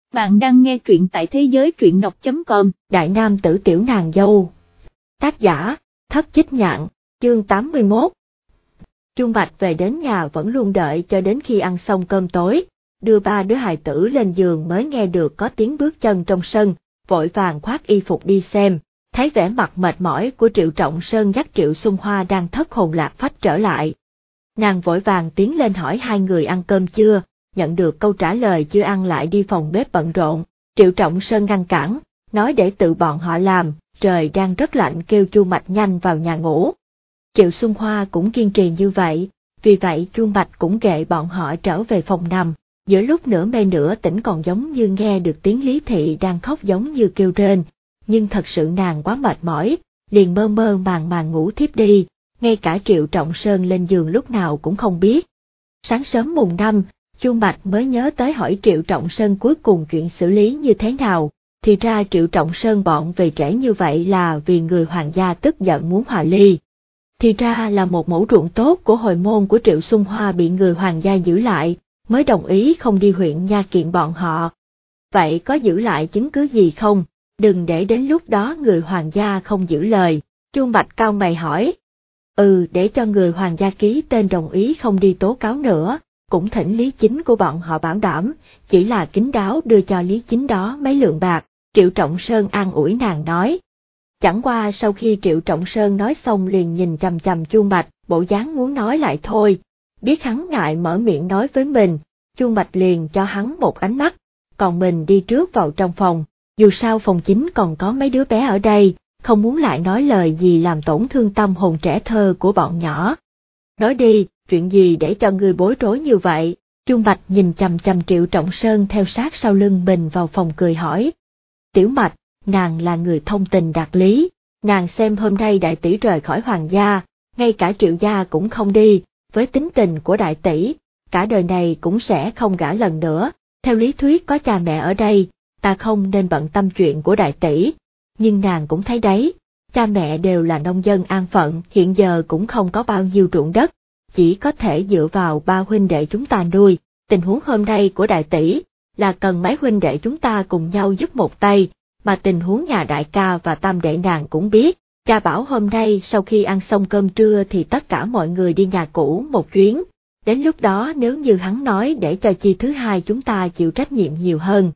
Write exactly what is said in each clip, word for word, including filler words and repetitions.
Bạn đang nghe truyện tại thế giới truyện đọc chấm com. Đại nam tử tiểu nàng dâu. Tác giả, Thất Chích Nhạn, chương tám mươi mốt. Chuông Bạch về đến nhà vẫn luôn đợi cho đến khi ăn xong cơm tối, đưa ba đứa hài tử lên giường mới nghe được có tiếng bước chân trong sân, vội vàng khoác y phục đi xem, thấy vẻ mặt mệt mỏi của Triệu Trọng Sơn dắt Triệu Xuân Hoa đang thất hồn lạc phách trở lại. Nàng vội vàng tiến lên hỏi hai người ăn cơm chưa, nhận được câu trả lời chưa ăn lại đi phòng bếp bận rộn. Triệu Trọng Sơn ngăn cản, nói để tự bọn họ làm, trời đang rất lạnh, kêu Chu Mạch nhanh vào nhà ngủ. Triệu Xuân Hoa cũng kiên trì như vậy, vì vậy Chu Mạch cũng kệ bọn họ trở về phòng nằm, giữa lúc nửa mê nửa tỉnh còn giống như nghe được tiếng Lý Thị đang khóc giống như kêu rên, nhưng thật sự nàng quá mệt mỏi, liền mơ mơ màng màng ngủ thiếp đi, ngay cả Triệu Trọng Sơn lên giường lúc nào cũng không biết. Sáng sớm mùng năm, Chu Mạch mới nhớ tới hỏi Triệu Trọng Sơn cuối cùng chuyện xử lý như thế nào, thì ra Triệu Trọng Sơn bọn về trễ như vậy là vì người hoàng gia tức giận muốn hòa ly. Thì ra là một mẫu ruộng tốt của hồi môn của Triệu Xuân Hoa bị người hoàng gia giữ lại, mới đồng ý không đi huyện nha kiện bọn họ. Vậy có giữ lại chứng cứ gì không? Đừng để đến lúc đó người hoàng gia không giữ lời. Chu Mạch cau mày hỏi. Ừ, để cho người hoàng gia ký tên đồng ý không đi tố cáo nữa, cũng thỉnh Lý Chính của bọn họ bảo đảm, chỉ là kín đáo đưa cho Lý Chính đó mấy lượng bạc. Triệu Trọng Sơn an ủi nàng nói. Chẳng qua sau khi Triệu Trọng Sơn nói xong liền nhìn chằm chằm Chu Mạch, bộ dáng muốn nói lại thôi, biết hắn ngại mở miệng nói với mình, Chu Mạch liền cho hắn một ánh mắt, còn mình đi trước vào trong phòng, dù sao phòng chính còn có mấy đứa bé ở đây, không muốn lại nói lời gì làm tổn thương tâm hồn trẻ thơ của bọn nhỏ. Nói đi, chuyện gì để cho ngươi bối rối như vậy? Chu Mạch nhìn chằm chằm Triệu Trọng Sơn theo sát sau lưng mình vào phòng cười hỏi. Tiểu Mạch, nàng là người thông tình đạt lý, nàng xem hôm nay đại tỷ rời khỏi hoàng gia, ngay cả Triệu gia cũng không đi, với tính tình của đại tỷ, cả đời này cũng sẽ không gả lần nữa, theo lý thuyết có cha mẹ ở đây, ta không nên bận tâm chuyện của đại tỷ, nhưng nàng cũng thấy đấy, cha mẹ đều là nông dân an phận, hiện giờ cũng không có bao nhiêu ruộng đất, chỉ có thể dựa vào ba huynh đệ chúng ta nuôi, tình huống hôm nay của đại tỷ là cần mấy huynh đệ chúng ta cùng nhau giúp một tay, mà tình huống nhà đại ca và tam đệ nàng cũng biết, cha bảo hôm nay sau khi ăn xong cơm trưa thì tất cả mọi người đi nhà cũ một chuyến, đến lúc đó nếu như hắn nói để cho chi thứ hai chúng ta chịu trách nhiệm nhiều hơn.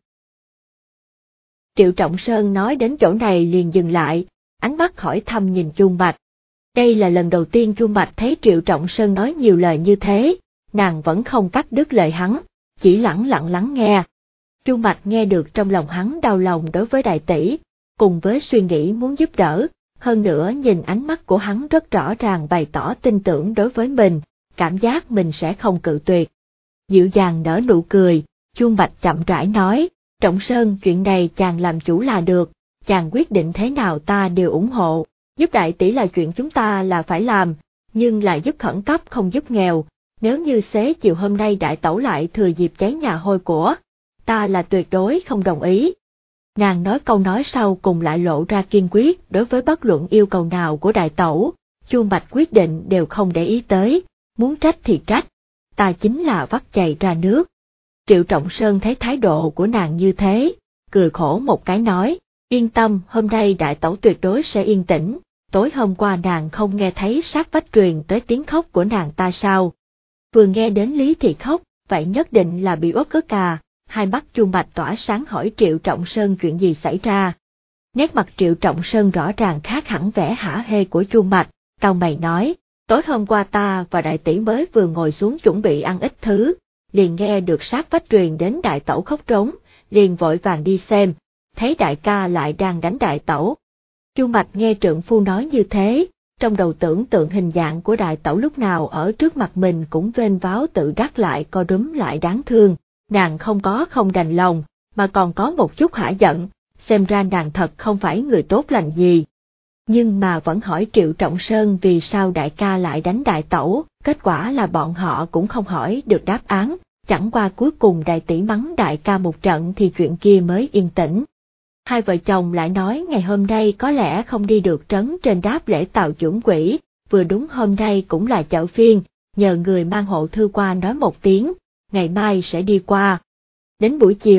Triệu Trọng Sơn nói đến chỗ này liền dừng lại, ánh mắt hỏi thăm nhìn Chu Mạch. Đây là lần đầu tiên Chu Mạch thấy Triệu Trọng Sơn nói nhiều lời như thế, nàng vẫn không cắt đứt lời hắn, chỉ lẳng lặng lắng nghe. Chu Mạch nghe được trong lòng hắn đau lòng đối với đại tỷ, cùng với suy nghĩ muốn giúp đỡ, hơn nữa nhìn ánh mắt của hắn rất rõ ràng bày tỏ tin tưởng đối với mình, cảm giác mình sẽ không cự tuyệt. Dịu dàng nở nụ cười, Chu Mạch chậm rãi nói, Trọng Sơn, chuyện này chàng làm chủ là được, chàng quyết định thế nào ta đều ủng hộ, giúp đại tỷ là chuyện chúng ta là phải làm, nhưng là giúp khẩn cấp không giúp nghèo, nếu như xế chiều hôm nay đại tẩu lại thừa dịp cháy nhà hôi của, ta là tuyệt đối không đồng ý. Nàng nói câu nói sau cùng lại lộ ra kiên quyết đối với bất luận yêu cầu nào của đại tẩu, Chu Mạch quyết định đều không để ý tới, muốn trách thì trách, ta chính là vắt chày ra nước. Triệu Trọng Sơn thấy thái độ của nàng như thế, cười khổ một cái nói, yên tâm, hôm nay đại tẩu tuyệt đối sẽ yên tĩnh, tối hôm qua nàng không nghe thấy sát vách truyền tới tiếng khóc của nàng ta sao? Vừa nghe đến Lý Thị khóc, vậy nhất định là bị uất ức à. Hai mắt Chu Mạch tỏa sáng hỏi Triệu Trọng Sơn chuyện gì xảy ra. Nét mặt Triệu Trọng Sơn rõ ràng khác hẳn vẻ hả hê của Chu Mạch, cau mày nói, tối hôm qua ta và đại tỷ mới vừa ngồi xuống chuẩn bị ăn ít thứ, liền nghe được sát vách truyền đến đại tẩu khóc trống, liền vội vàng đi xem, thấy đại ca lại đang đánh đại tẩu. Chu Mạch nghe trượng phu nói như thế, trong đầu tưởng tượng hình dạng của đại tẩu lúc nào ở trước mặt mình cũng vênh váo tự đắc lại co rúm lại đáng thương. Nàng không có không đành lòng, mà còn có một chút hả giận, xem ra nàng thật không phải người tốt lành gì. Nhưng mà vẫn hỏi Triệu Trọng Sơn vì sao đại ca lại đánh đại tẩu, kết quả là bọn họ cũng không hỏi được đáp án, chẳng qua cuối cùng đại tỷ mắng đại ca một trận thì chuyện kia mới yên tĩnh. Hai vợ chồng lại nói ngày hôm nay có lẽ không đi được trấn trên đáp lễ tàu chuẩn quỷ, vừa đúng hôm nay cũng là chợ phiên, nhờ người mang hộ thư qua nói một tiếng, ngày mai sẽ đi qua. Đến buổi chiều,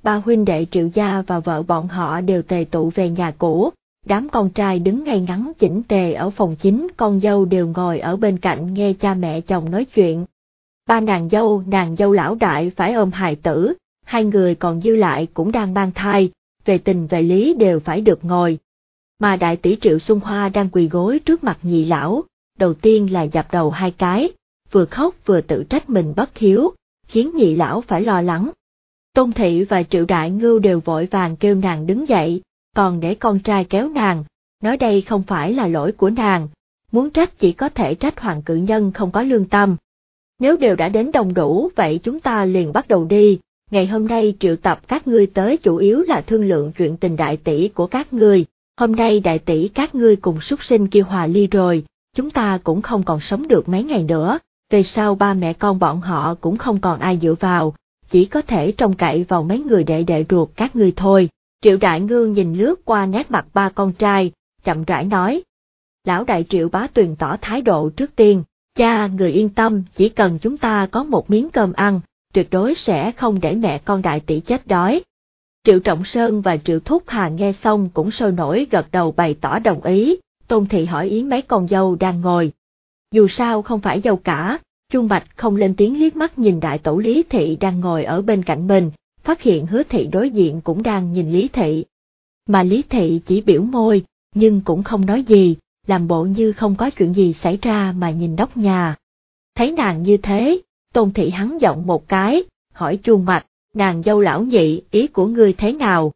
ba huynh đệ Triệu gia và vợ bọn họ đều tề tụ về nhà cũ, đám con trai đứng ngay ngắn chỉnh tề ở phòng chính, con dâu đều ngồi ở bên cạnh nghe cha mẹ chồng nói chuyện. Ba nàng dâu, nàng dâu lão đại phải ôm hài tử, hai người còn dư lại cũng đang mang thai, về tình về lý đều phải được ngồi. Mà đại tỷ Triệu Xuân Hoa đang quỳ gối trước mặt nhị lão, đầu tiên là dập đầu hai cái, vừa khóc vừa tự trách mình bất hiếu, khiến nhị lão phải lo lắng. Tôn Thị và Triệu Đại Ngưu đều vội vàng kêu nàng đứng dậy, còn để con trai kéo nàng, nói đây không phải là lỗi của nàng, muốn trách chỉ có thể trách Hoàng cự nhân không có lương tâm. Nếu đều đã đến đông đủ vậy chúng ta liền bắt đầu đi, ngày hôm nay triệu tập các ngươi tới chủ yếu là thương lượng chuyện tình đại tỷ của các ngươi, hôm nay đại tỷ các ngươi cùng súc sinh kia hòa ly rồi, chúng ta cũng không còn sống được mấy ngày nữa, về sau ba mẹ con bọn họ cũng không còn ai dựa vào, chỉ có thể trông cậy vào mấy người đệ đệ ruột các ngươi thôi. Triệu Đại Ngưu nhìn lướt qua nét mặt ba con trai, chậm rãi nói. Lão đại Triệu Bá Tuyền tỏ thái độ trước tiên, cha người yên tâm, chỉ cần chúng ta có một miếng cơm ăn, tuyệt đối sẽ không để mẹ con đại tỷ chết đói. Triệu Trọng Sơn và Triệu Thúc Hà nghe xong cũng sôi nổi gật đầu bày tỏ đồng ý, Tôn Thị hỏi ý mấy con dâu đang ngồi. Dù sao không phải dâu cả, Chuông Bạch không lên tiếng liếc mắt nhìn đại tẩu Lý Thị đang ngồi ở bên cạnh mình, phát hiện Hứa Thị đối diện cũng đang nhìn Lý Thị. Mà Lý Thị chỉ biểu môi, nhưng cũng không nói gì, làm bộ như không có chuyện gì xảy ra mà nhìn nóc nhà. Thấy nàng như thế, Tôn Thị hắn giọng một cái, hỏi Chuông Bạch, nàng dâu lão nhị, ý của ngươi thế nào?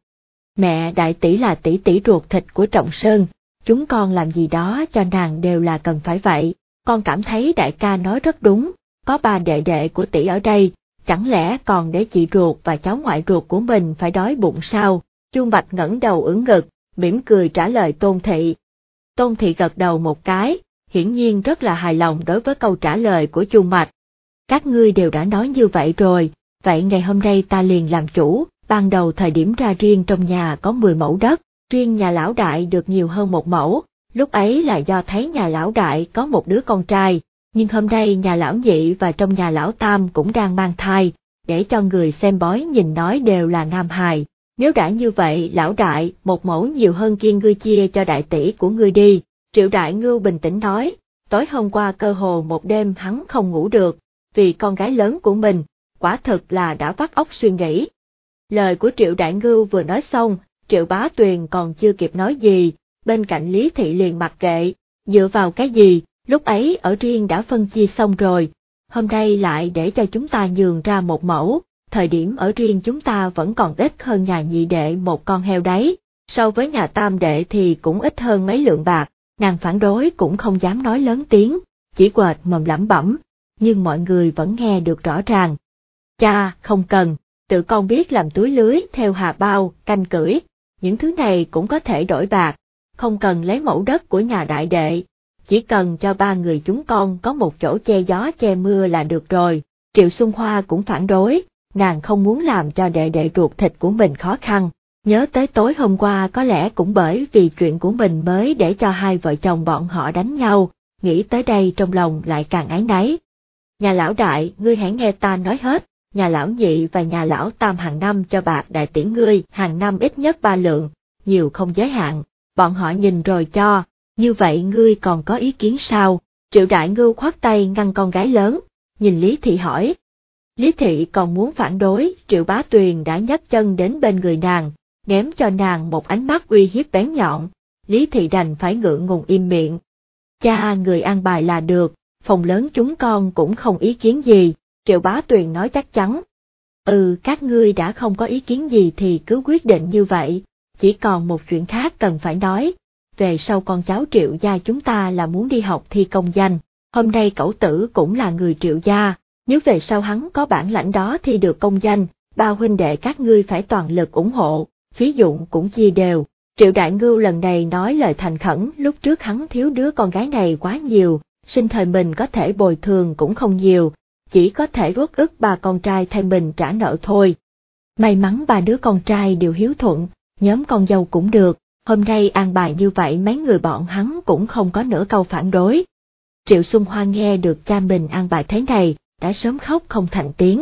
Mẹ đại tỷ là tỷ tỷ ruột thịt của Trọng Sơn, chúng con làm gì đó cho nàng đều là cần phải vậy, con cảm thấy đại ca nói rất đúng, có ba đệ đệ của tỷ ở đây, chẳng lẽ còn để chị ruột và cháu ngoại ruột của mình phải đói bụng sao? Chuông Bạch ngẩng đầu ưỡn ngực, mỉm cười trả lời Tôn Thị. Tôn Thị gật đầu một cái, hiển nhiên rất là hài lòng đối với câu trả lời của Chuông Bạch. Các ngươi đều đã nói như vậy rồi, vậy ngày hôm nay ta liền làm chủ, ban đầu thời điểm ra riêng trong nhà có mười mẫu đất, riêng nhà lão đại được nhiều hơn một mẫu, lúc ấy là do thấy nhà lão đại có một đứa con trai, nhưng hôm nay nhà lão nhị và trong nhà lão tam cũng đang mang thai, để cho người xem bói nhìn nói đều là nam hài. Nếu đã như vậy lão đại, một mẫu nhiều hơn kia ngươi chia cho đại tỷ của ngươi đi. Triệu Đại Ngưu bình tĩnh nói, tối hôm qua cơ hồ một đêm hắn không ngủ được, vì con gái lớn của mình, quả thực là đã vắt óc suy nghĩ. Lời của Triệu Đại Ngưu vừa nói xong, Triệu Bá Tuyền còn chưa kịp nói gì, bên cạnh Lý Thị liền mặc kệ, dựa vào cái gì, lúc ấy ở riêng đã phân chia xong rồi, hôm nay lại để cho chúng ta nhường ra một mẫu, thời điểm ở riêng chúng ta vẫn còn ít hơn nhà nhị đệ một con heo đấy, so với nhà tam đệ thì cũng ít hơn mấy lượng bạc, nàng phản đối cũng không dám nói lớn tiếng, chỉ quệt mồm lẩm bẩm, nhưng mọi người vẫn nghe được rõ ràng. Cha, không cần, tự con biết làm túi lưới theo hà bao, canh cưỡi, những thứ này cũng có thể đổi bạc, không cần lấy mẫu đất của nhà đại đệ, chỉ cần cho ba người chúng con có một chỗ che gió che mưa là được rồi. Triệu Xuân Hoa cũng phản đối, nàng không muốn làm cho đệ đệ ruột thịt của mình khó khăn, nhớ tới tối hôm qua có lẽ cũng bởi vì chuyện của mình mới để cho hai vợ chồng bọn họ đánh nhau, nghĩ tới đây trong lòng lại càng áy náy. Nhà lão đại, ngươi hãy nghe ta nói hết, nhà lão nhị và nhà lão tam hàng năm cho bạc đại tỷ ngươi hàng năm ít nhất ba lượng, nhiều không giới hạn, bọn họ nhìn rồi cho, như vậy ngươi còn có ý kiến sao? Triệu Đại Ngưu khoát tay ngăn con gái lớn, nhìn Lý Thị hỏi. Lý Thị còn muốn phản đối, Triệu Bá Tuyền đã nhấc chân đến bên người nàng, ném cho nàng một ánh mắt uy hiếp bén nhọn, Lý Thị đành phải ngượng ngùng im miệng. Cha người an bài là được, phòng lớn chúng con cũng không ý kiến gì, Triệu Bá Tuyền nói chắc chắn. Ừ, các ngươi đã không có ý kiến gì thì cứ quyết định như vậy, chỉ còn một chuyện khác cần phải nói, về sau con cháu Triệu gia chúng ta là muốn đi học thi công danh, hôm nay cẩu tử cũng là người Triệu gia, nếu về sau hắn có bản lãnh đó thi được công danh, ba huynh đệ các ngươi phải toàn lực ủng hộ, phí dụng cũng chia đều. Triệu Đại Ngưu lần này nói lời thành khẩn, lúc trước hắn thiếu đứa con gái này quá nhiều, sinh thời mình có thể bồi thường cũng không nhiều, chỉ có thể uất ức ba con trai thay mình trả nợ thôi. May mắn ba đứa con trai đều hiếu thuận, nhóm con dâu cũng được, hôm nay an bài như vậy mấy người bọn hắn cũng không có nửa câu phản đối. Triệu Xuân Hoa nghe được cha mình an bài thế này, đã sớm khóc không thành tiếng,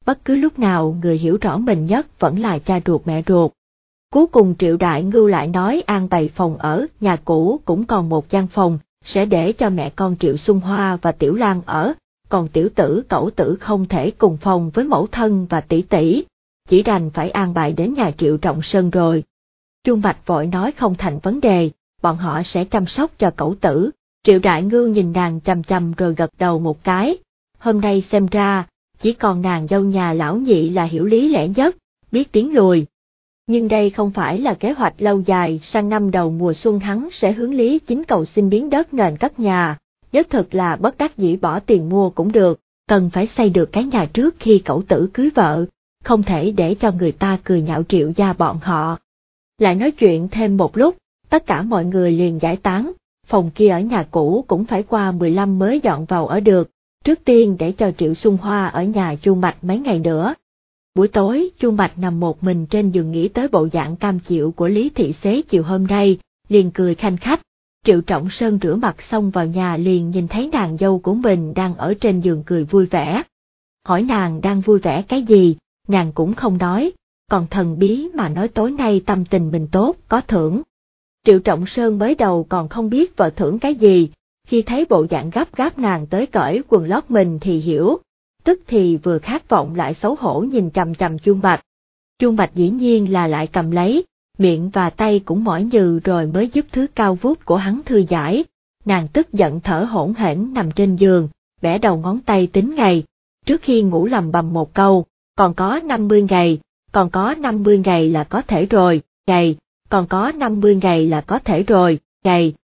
bất cứ lúc nào người hiểu rõ mình nhất vẫn là cha ruột mẹ ruột. Cuối cùng Triệu Đại Ngưu lại nói an bày phòng ở, nhà cũ cũng còn một gian phòng, sẽ để cho mẹ con Triệu Xuân Hoa và Tiểu Lan ở, còn tiểu tử cẩu tử không thể cùng phòng với mẫu thân và tỷ tỷ, chỉ đành phải an bài đến nhà Triệu Trọng Sơn rồi. Chuông Bạch vội nói không thành vấn đề, bọn họ sẽ chăm sóc cho cẩu tử. Triệu Đại Ngưu nhìn nàng chằm chằm rồi gật đầu một cái, hôm nay xem ra, chỉ còn nàng dâu nhà lão nhị là hiểu lý lẽ nhất, biết tiến lùi. Nhưng đây không phải là kế hoạch lâu dài, sang năm đầu mùa xuân hắn sẽ hướng Lý Chính cầu xin biến đất nền cất nhà, nếu thực là bất đắc dĩ bỏ tiền mua cũng được, cần phải xây được cái nhà trước khi cẩu tử cưới vợ, không thể để cho người ta cười nhạo Triệu gia bọn họ. Lại nói chuyện thêm một lúc, tất cả mọi người liền giải tán, phòng kia ở nhà cũ cũng phải qua mười lăm mới dọn vào ở được, trước tiên để cho Triệu Xuân Hoa ở nhà Chuông Bạch mấy ngày nữa. Buổi tối, Chuông Bạch nằm một mình trên giường nghĩ tới bộ dạng cam chịu của Lý Thị Xế chiều hôm nay, liền cười khanh khách. Triệu Trọng Sơn rửa mặt xong vào nhà liền nhìn thấy nàng dâu của mình đang ở trên giường cười vui vẻ. Hỏi nàng đang vui vẻ cái gì, nàng cũng không nói, còn thần bí mà nói tối nay tâm tình mình tốt, có thưởng. Triệu Trọng Sơn mới đầu còn không biết vợ thưởng cái gì, khi thấy bộ dạng gấp gáp nàng tới cởi quần lót mình thì hiểu, tức thì vừa khát vọng lại xấu hổ nhìn chằm chằm Chuông Bạch. Chuông Bạch dĩ nhiên là lại cầm lấy, miệng và tay cũng mỏi nhừ rồi mới giúp thứ cao vút của hắn thư giải. Nàng tức giận thở hổn hển nằm trên giường, bẻ đầu ngón tay tính ngày, trước khi ngủ lầm bầm một câu, còn có năm mươi ngày, còn có năm mươi ngày là có thể rồi, ngày, còn có năm mươi ngày là có thể rồi, ngày,